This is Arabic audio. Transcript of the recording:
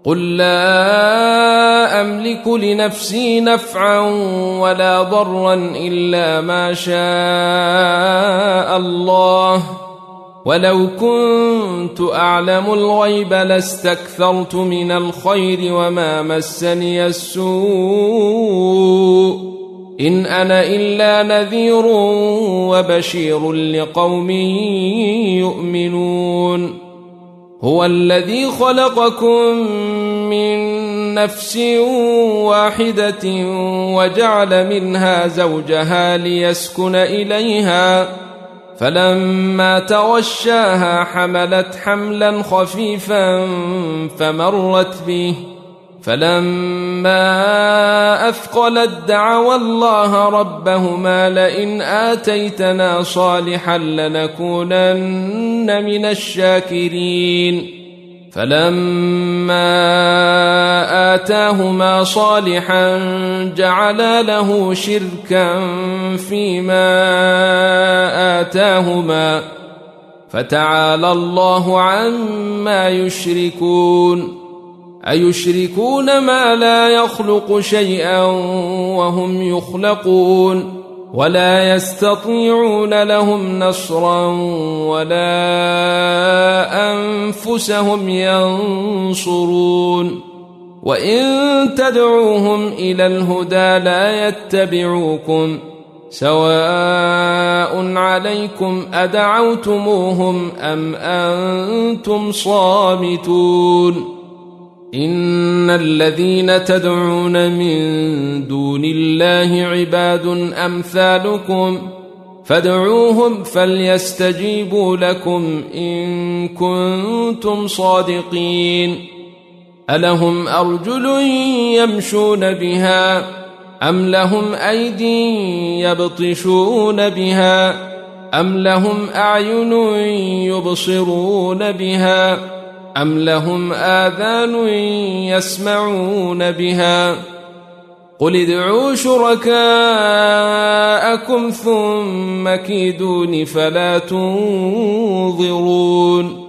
قل لا أملك لنفسي نفعا ولا ضرا إلا ما شاء الله، ولو كنت أعلم الغيب لاستكثرت من الخير وما مسني السوء، إن أنا إلا نذير وبشير لقوم يؤمنون. هو الذي خلقكم من نفس واحدة وجعل منها زوجها ليسكن إليها، فلما تغشاها حملت حملا خفيفا فمرت به، فلما أثقلت دعوا الله ربهما لئن آتيتنا صالحا لنكونن من الشاكرين، فلما آتاهما صالحا جعلا له شركا فيما آتاهما، فتعالى الله عما يشركون. أيشركون ما لا يخلق شيئا وهم يخلقون، ولا يستطيعون لهم نصرا ولا أنفسهم ينصرون. وإن تدعوهم إلى الهدى لا يتبعوكم، سواء عليكم أدعوتموهم أم أنتم صامتون. إن الذين تدعون من دون الله عباد أمثالكم، فادعوهم فليستجيبوا لكم إن كنتم صادقين. ألهم أرجل يمشون بها أم لهم أيدي يبطشون بها أم لهم أعين يبصرون بها أم لهم آذان يسمعون بها؟ قل ادعوا شركاءكم ثم كيدون فلا تنظرون.